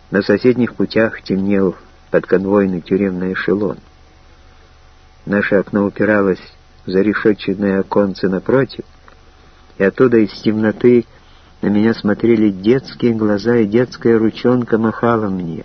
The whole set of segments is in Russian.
На соседних путях темнел подконвойный тюремный эшелон. Наше окно упиралось в зарешетчатое оконце напротив, и оттуда из темноты на меня смотрели детские глаза, и детская ручонка махала мне.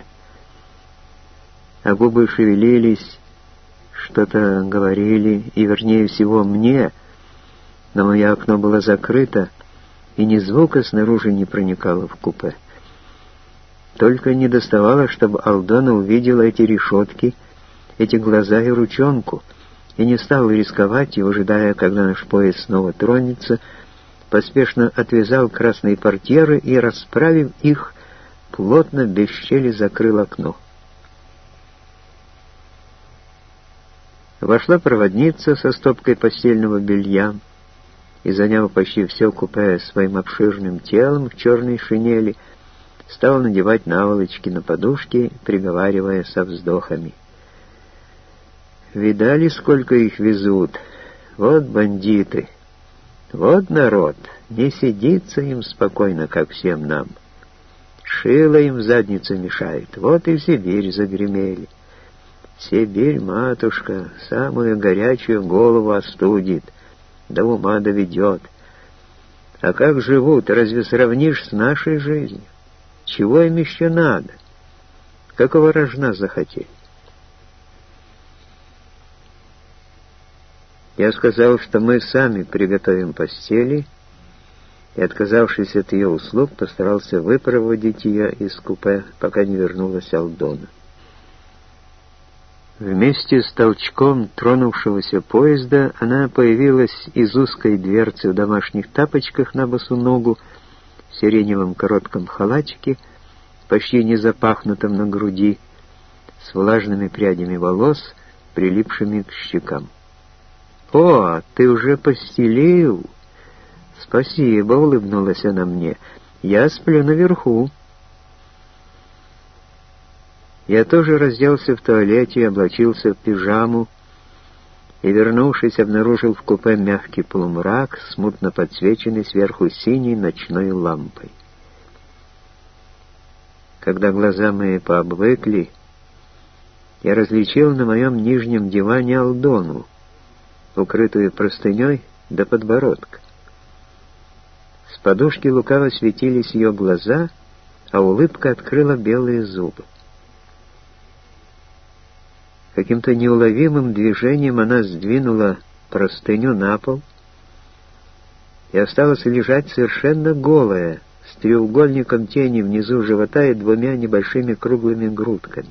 А губы шевелились, что-то говорили, и, вернее всего, мне, но мое окно было закрыто, и ни звука снаружи не проникало в купе. Только не доставало, чтобы Алдона увидела эти решетки, эти глаза и ручонку, и не стал рисковать, и, ожидая, когда наш поезд снова тронется, поспешно отвязал красные портьеры и, расправив их, плотно, без щели закрыл окно. Вошла проводница со стопкой постельного белья и, заняв почти все купе своим обширным телом в черной шинели, стала надевать наволочки на подушки, приговаривая со вздохами: «Видали, сколько их везут? Вот бандиты! Вот народ! Не сидится им спокойно, как всем нам. Шило им в задницу мешает. Вот и в Сибирь загремели. Сибирь, матушка, самую горячую голову остудит, до ума доведет. А как живут, разве сравнишь с нашей жизнью? Чего им еще надо? Какого рожна захотели?» Я сказал, что мы сами приготовим постели, и, отказавшись от ее услуг, постарался выпроводить ее из купе, пока не вернулась Алдона. Вместе с толчком тронувшегося поезда она появилась из узкой дверцы в домашних тапочках на босу ногу, в сиреневом коротком халатике, почти не запахнутом на груди, с влажными прядями волос, прилипшими к щекам. «О, ты уже постелил?» «Спасибо», — улыбнулась она мне. «Я сплю наверху». Я тоже разделся в туалете и облачился в пижаму, и, вернувшись, обнаружил в купе мягкий полумрак, смутно подсвеченный сверху синей ночной лампой. Когда глаза мои пообвыкли, я различил на моем нижнем диване Алдону, укрытую простыней до подбородка. С подушки лукаво светились ее глаза, а улыбка открыла белые зубы. Каким-то неуловимым движением она сдвинула простыню на пол и осталась лежать совершенно голая, с треугольником тени внизу живота и двумя небольшими круглыми грудками.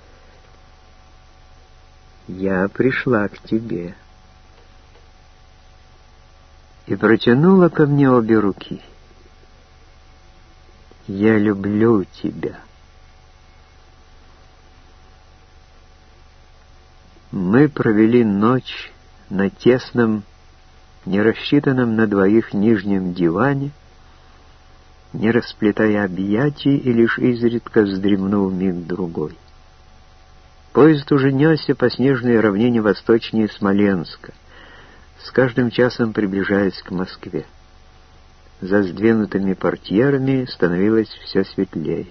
«Я пришла к тебе» и протянула ко мне обе руки. «Я люблю тебя». Мы провели ночь на тесном, не рассчитанном на двоих нижнем диване, не расплетая объятий и лишь изредка вздремнул миг-другой. Поезд уже несся по снежной равнине восточнее Смоленска, с каждым часом приближаясь к Москве. За сдвинутыми портьерами становилось все светлее.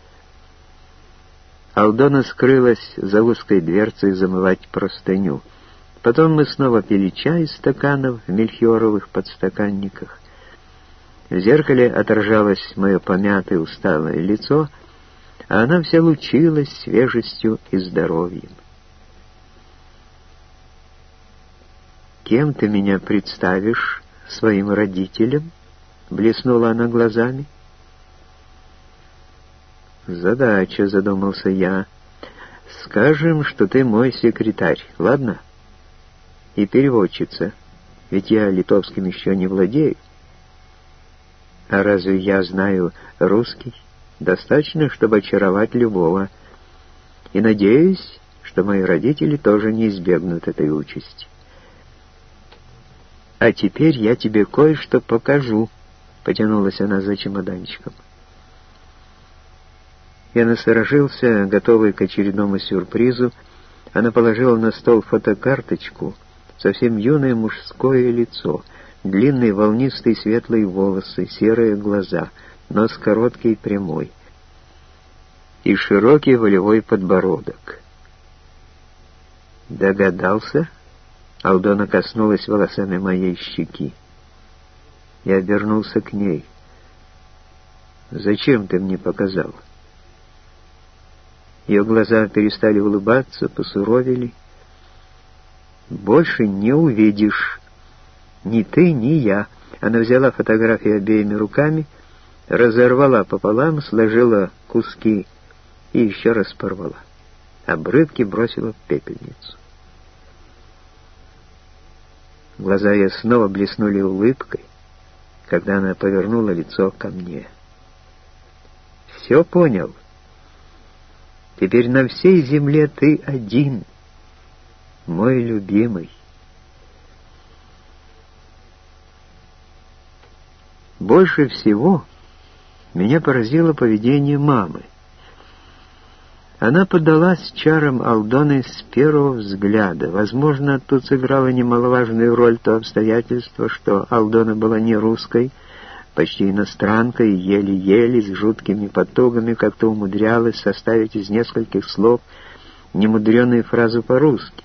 Алдона скрылась за узкой дверцей замывать простыню. Потом мы снова пили чай из стаканов в мельхиоровых подстаканниках. В зеркале отражалось мое помятое усталое лицо, а она вся лучилась свежестью и здоровьем. «Кем ты меня представишь своим родителям?» — блеснула она глазами. «Задача», — задумался я. «Скажем, что ты мой секретарь, ладно? И переводчица, ведь я литовским еще не владею. А разве я знаю русский? Достаточно, чтобы очаровать любого. И надеюсь, что мои родители тоже не избегнут этой участи. А теперь я тебе кое-что покажу», — потянулась она за чемоданчиком. Я насторожился, готовый к очередному сюрпризу. Она положила на стол фотокарточку, совсем юное мужское лицо, длинные волнистые светлые волосы, серые глаза, нос короткий и прямой. и широкий волевой подбородок. «Догадался?» Алдона коснулась волосами моей щеки. Я обернулся к ней. «Зачем ты мне показал?» Ее глаза перестали улыбаться, посуровели. «Больше не увидишь. Ни ты, ни я». Она взяла фотографию обеими руками, разорвала пополам, сложила куски и еще раз порвала. Обрывки бросила в пепельницу. Глаза ее снова блеснули улыбкой, когда она повернула лицо ко мне. «Все понял. Теперь на всей земле ты один, мой любимый». Больше всего меня поразило поведение мамы. Она поддалась чарам Алдоны с первого взгляда. Возможно, тут сыграло немаловажную роль то обстоятельство, что Алдона была не русской, почти иностранкой, еле-еле, с жуткими потугами как-то умудрялась составить из нескольких слов немудреную фразу по-русски.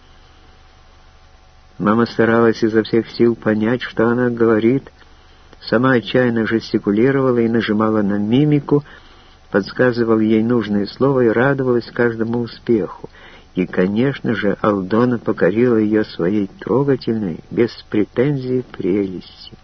Мама старалась изо всех сил понять, что она говорит, сама отчаянно жестикулировала и нажимала на мимику, подсказывал ей нужное слово и радовалась каждому успеху. И, конечно же, Алдона покорила ее своей трогательной, без претензий прелестью.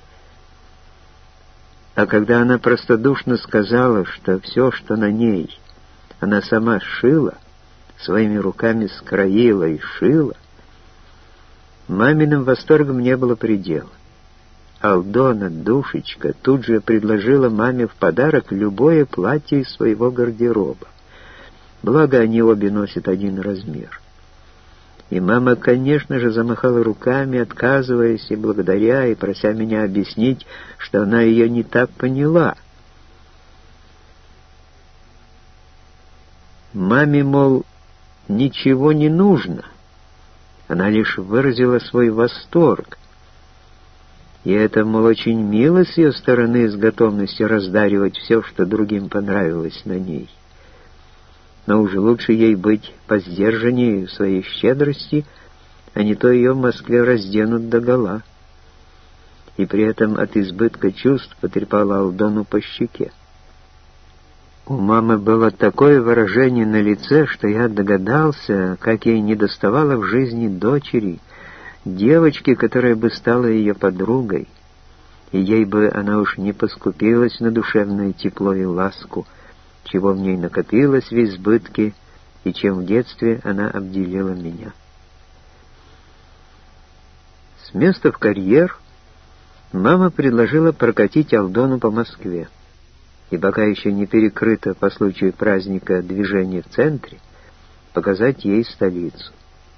А когда она простодушно сказала, что все, что на ней, она сама шила, своими руками скроила и шила, маминым восторгом не было предела. Алдона, душечка, тут же предложила маме в подарок любое платье из своего гардероба. Благо, они обе носят один размер. И мама, конечно же, замахала руками, отказываясь и благодаря, и прося меня объяснить, что она ее не так поняла. Маме, мол, ничего не нужно. Она лишь выразила свой восторг. И это, мол, очень мило с ее стороны с готовностью раздаривать все, что другим понравилось на ней. Но уже лучше ей быть посдержаннее в своей щедрости, а не то ее в Москве разденут догола. И при этом от избытка чувств потрепала Алдону по щеке. У мамы было такое выражение на лице, что я догадался, как ей недоставало в жизни дочери, девочки, которая бы стала ее подругой, и ей бы она уж не поскупилась на душевное тепло и ласку, чего в ней накопилось в избытке и чем в детстве она обделила меня. С места в карьер мама предложила прокатить Алдону по Москве, и пока еще не перекрыто по случаю праздника движение в центре, показать ей столицу.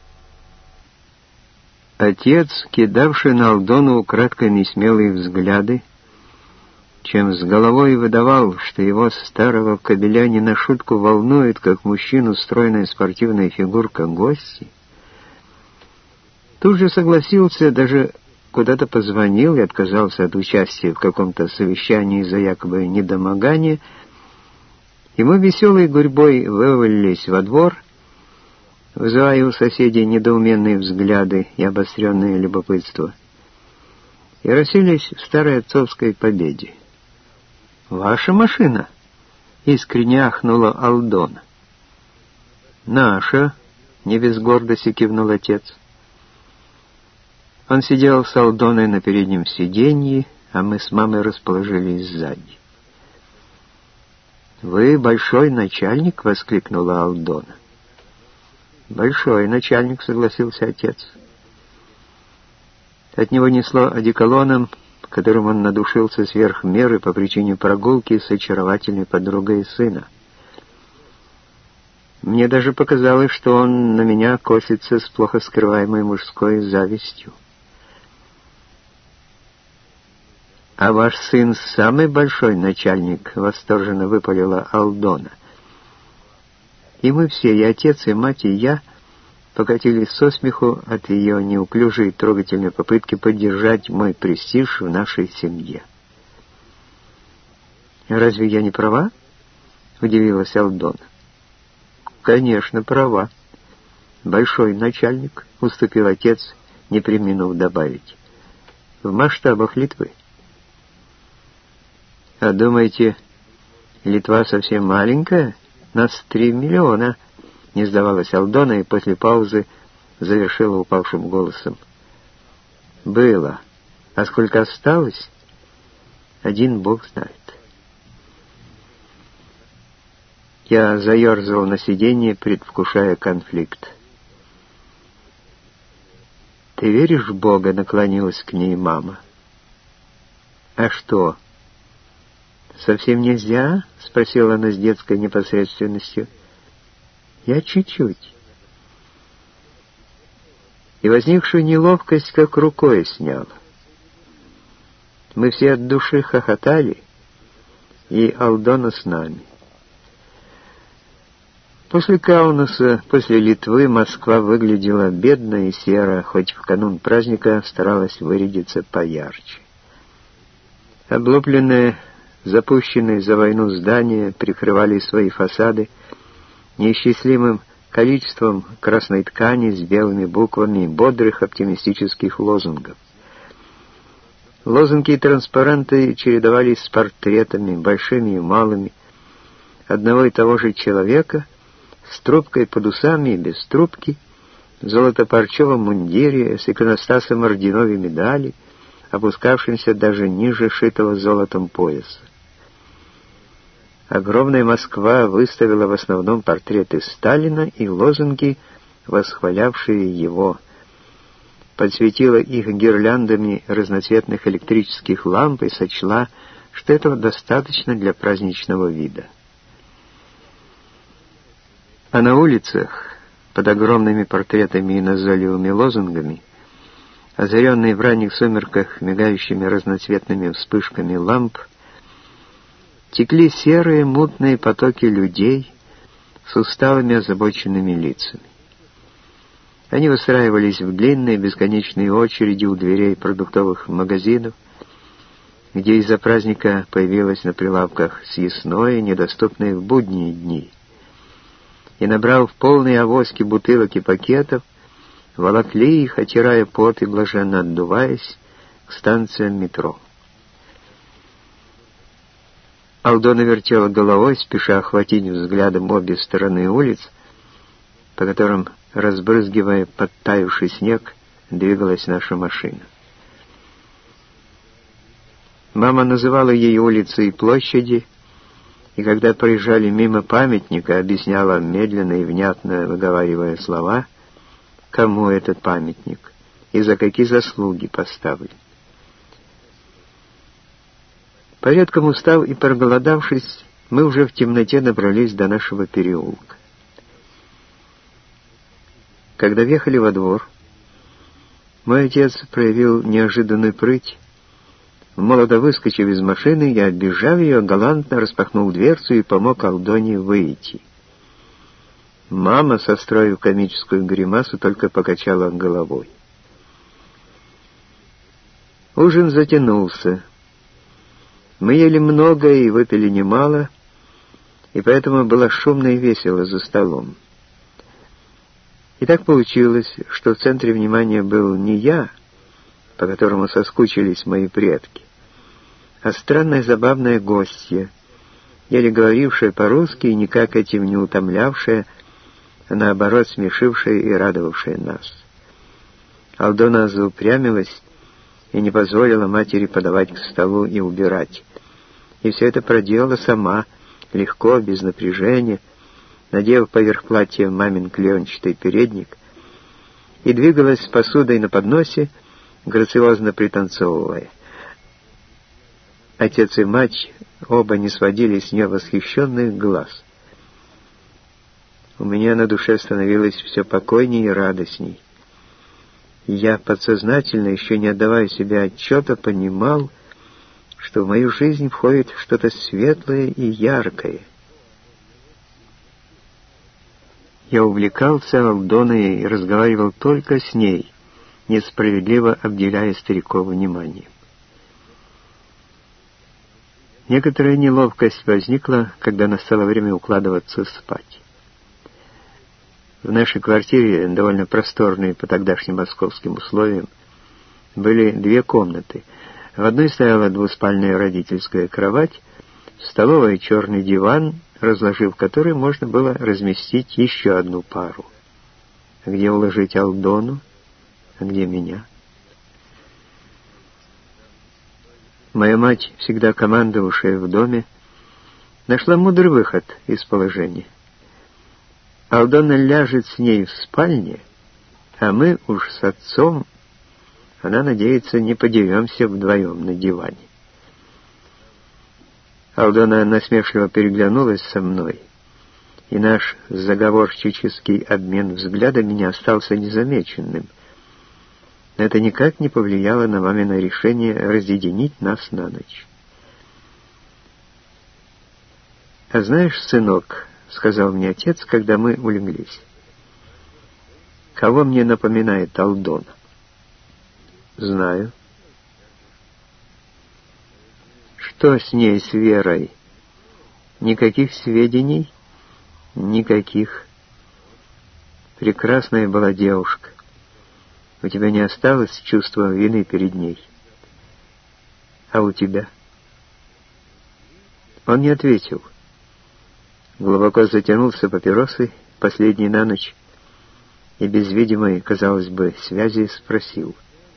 Отец, кидавший на Алдону украдкой несмелые взгляды, чем с головой выдавал, что его старого кобеля не на шутку волнует, как мужчину стройная спортивная фигурка гости, тут же согласился, даже куда-то позвонил и отказался от участия в каком-то совещании за якобы недомогание, и мы веселой гурьбой вывалились во двор, вызывая у соседей недоуменные взгляды и обостренное любопытство, и расселись в старой отцовской победе. «Ваша машина?» — искренне ахнула Алдона. «Наша», — не без гордости кивнул отец. Он сидел с Алдоной на переднем сиденье, а мы с мамой расположились сзади. «Вы большой начальник?» — воскликнула Алдона. «Большой начальник», — согласился отец. От него несло одеколоном, которым он надушился сверх меры по причине прогулки с очаровательной подругой сына. Мне даже показалось, что он на меня косится с плохо скрываемой мужской завистью. «А ваш сын самый большой начальник», — восторженно выпалила Алдона. И мы все, и отец, и мать, и я, покатились со смеху от ее неуклюжей и трогательной попытки поддержать мой престиж в нашей семье. «Разве я не права?» удивилась Алдона. «Конечно, права. Большой начальник», — уступил отец, не преминув добавить. «В масштабах Литвы». «А думаете, Литва совсем маленькая? Нас 3 миллиона», — не сдавалась Алдона и после паузы завершила упавшим голосом. «Было. А сколько осталось, один Бог знает». Я заерзал на сиденье, предвкушая конфликт. «Ты веришь в Бога?» — наклонилась к ней мама. «А что, совсем нельзя?» — спросила она с детской непосредственностью. «Я чуть-чуть». И возникшую неловкость как рукой сняла. Мы все от души хохотали, и Алдона с нами. После Каунаса, после Литвы, Москва выглядела бедно и серо, хоть в канун праздника старалась вырядиться поярче. Облупленные, запущенные за войну здания прикрывали свои фасады неисчислимым количеством красной ткани с белыми буквами и бодрых оптимистических лозунгов. Лозунги и транспаранты чередовались с портретами, большими и малыми, одного и того же человека, с трубкой под усами и без трубки, в золотопарчевом мундире, с иконостасом орденовой медали, опускавшимся даже ниже шитого золотом пояса. Огромная Москва выставила в основном портреты Сталина и лозунги, восхвалявшие его, подсветила их гирляндами разноцветных электрических ламп и сочла, что этого достаточно для праздничного вида. А на улицах, под огромными портретами и назойливыми лозунгами, озаренные в ранних сумерках мигающими разноцветными вспышками ламп, текли серые мутные потоки людей с усталыми озабоченными лицами. Они выстраивались в длинные бесконечные очереди у дверей продуктовых магазинов, где из-за праздника появилось на прилавках съестное, недоступное в будние дни, и, набрав полные авоськи бутылок и пакетов, волокли их, отирая пот и блаженно отдуваясь, к станциям метро. Алдона вертела головой, спеша охватить взглядом обе стороны улиц, по которым, разбрызгивая подтаявший снег, двигалась наша машина. Мама называла ей улицы и площади, и когда проезжали мимо памятника, объясняла медленно и внятно, выговаривая слова, кому этот памятник и за какие заслуги поставлен. Порядком устав и проголодавшись, мы уже в темноте добрались до нашего переулка. Когда въехали во двор, мой отец проявил неожиданную прыть. Молодо выскочив из машины, я, оббежав ее, галантно распахнул дверцу и помог Алдоне выйти. Мама, состроив комическую гримасу, только покачала головой. Ужин затянулся. Мы ели много и выпили немало, и поэтому было шумно и весело за столом. И так получилось, что в центре внимания был не я, по которому соскучились мои предки, а странная забавная гостья, еле говорившая по-русски и никак этим не утомлявшая, а наоборот смешившая и радовавшая нас. Алдона заупрямилась и не позволила матери подавать к столу и убирать. И все это проделала сама, легко, без напряжения, надев поверх платья мамин клеенчатый передник, и двигалась с посудой на подносе, грациозно пританцовывая. Отец и мать оба не сводили с нее восхищенных глаз. У меня на душе становилось все покойнее и радостней. Я подсознательно, еще не отдавая себе отчета, понимал, что в мою жизнь входит что-то светлое и яркое. Я увлекался Алдоной и разговаривал только с ней, несправедливо обделяя стариков вниманием. Некоторая неловкость возникла, когда настало время укладываться спать. В нашей квартире, довольно просторной по тогдашним московским условиям, были 2 комнаты. В одной стояла двуспальная родительская кровать, в столовой черный диван, разложив который можно было разместить еще одну пару. Где уложить Алдону, а где меня? Моя мать, всегда командовавшая в доме, нашла мудрый выход из положения. Алдона ляжет с ней в спальне, а мы уж с отцом, она надеется, не подеремся вдвоем на диване. Алдона насмешливо переглянулась со мной, и наш заговорщический обмен взглядами не остался незамеченным. Но это никак не повлияло на мамино решение разъединить нас на ночь. «А знаешь, сынок, — сказал мне отец, когда мы улеглись, — кого мне напоминает Алдона?» «Знаю». «Что с ней, с Верой? Никаких сведений?» «Никаких. Прекрасная была девушка. У тебя не осталось чувства вины перед ней? А у тебя?» Он не ответил. Глубоко затянулся папиросой, последней на ночь, и без видимой, казалось бы, связи спросил: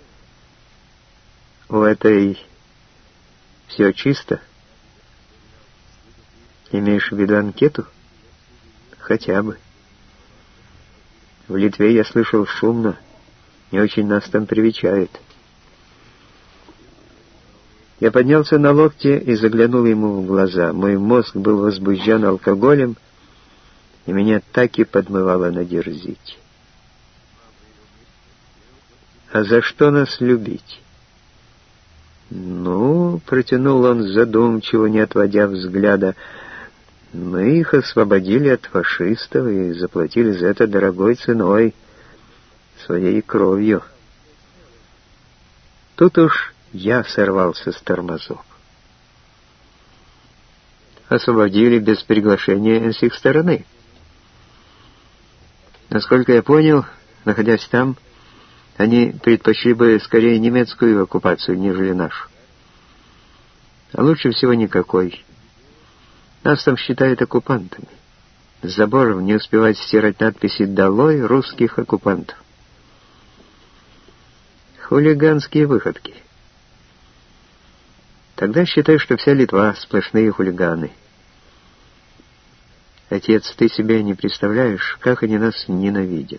«У этой все чисто? Имеешь в виду анкету?» «Хотя бы. В Литве, я слышал, шумно, не очень нас там привечают». Я поднялся на локте и заглянул ему в глаза. Мой мозг был возбужден алкоголем, и меня так и подмывало надерзить. «А за что нас любить?» «Ну, — протянул он задумчиво, не отводя взгляда, — мы их освободили от фашистов и заплатили за это дорогой ценой, своей кровью». Тут уж я сорвался с тормозов. Освободили без приглашения с их стороны. Насколько я понял, находясь там, они предпочли бы скорее немецкую оккупацию, нежели нашу. А лучше всего никакой. Нас там считают оккупантами. С заборов не успевать стирать надписи «Долой русских оккупантов». Хулиганские выходки. Тогда считай, что вся Литва — сплошные хулиганы. Отец, ты себе не представляешь, как они нас ненавидят.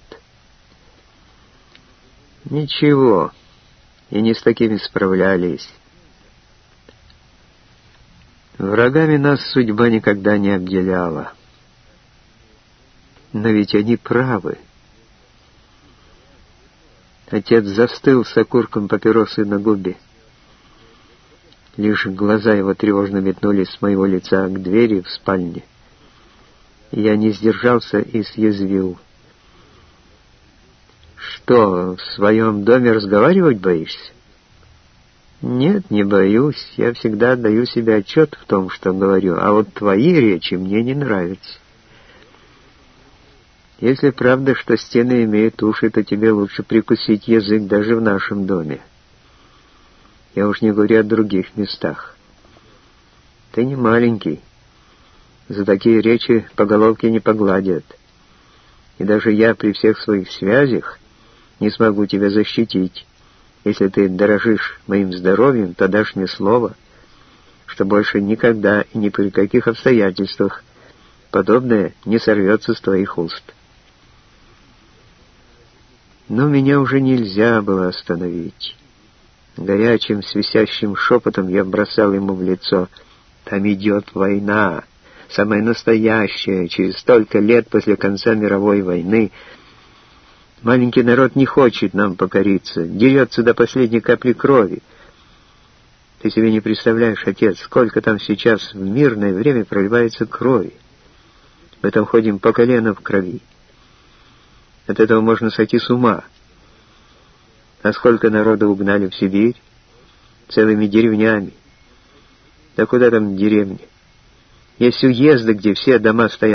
Ничего, и не с такими справлялись. Врагами нас судьба никогда не обделяла. Но ведь они правы. Отец застыл с окурком папиросы на губе. Лишь глаза его тревожно метнулись с моего лица к двери в спальне. Я не сдержался и съязвил: «Что, в своем доме разговаривать боишься?» «Нет, не боюсь. Я всегда отдаю себе отчет в том, что говорю, а вот твои речи мне не нравятся. Если правда, что стены имеют уши, то тебе лучше прикусить язык даже в нашем доме. Я уж не говорю о других местах. Ты не маленький. За такие речи по головке не погладят. И даже я при всех своих связях не смогу тебя защитить. Если ты дорожишь моим здоровьем, то дашь мне слово, что больше никогда и ни при каких обстоятельствах подобное не сорвется с твоих уст». Но меня уже нельзя было остановить. Горячим, свистящим шепотом я бросал ему в лицо: «Там идет война, самая настоящая, через столько лет после конца мировой войны. Маленький народ не хочет нам покориться, дерется до последней капли крови. Ты себе не представляешь, отец, сколько там сейчас в мирное время проливается крови. Мы там ходим по колено в крови. От этого можно сойти с ума. А сколько народу угнали в Сибирь? Целыми деревнями. Да куда там деревни? Есть уезды, где все дома стоят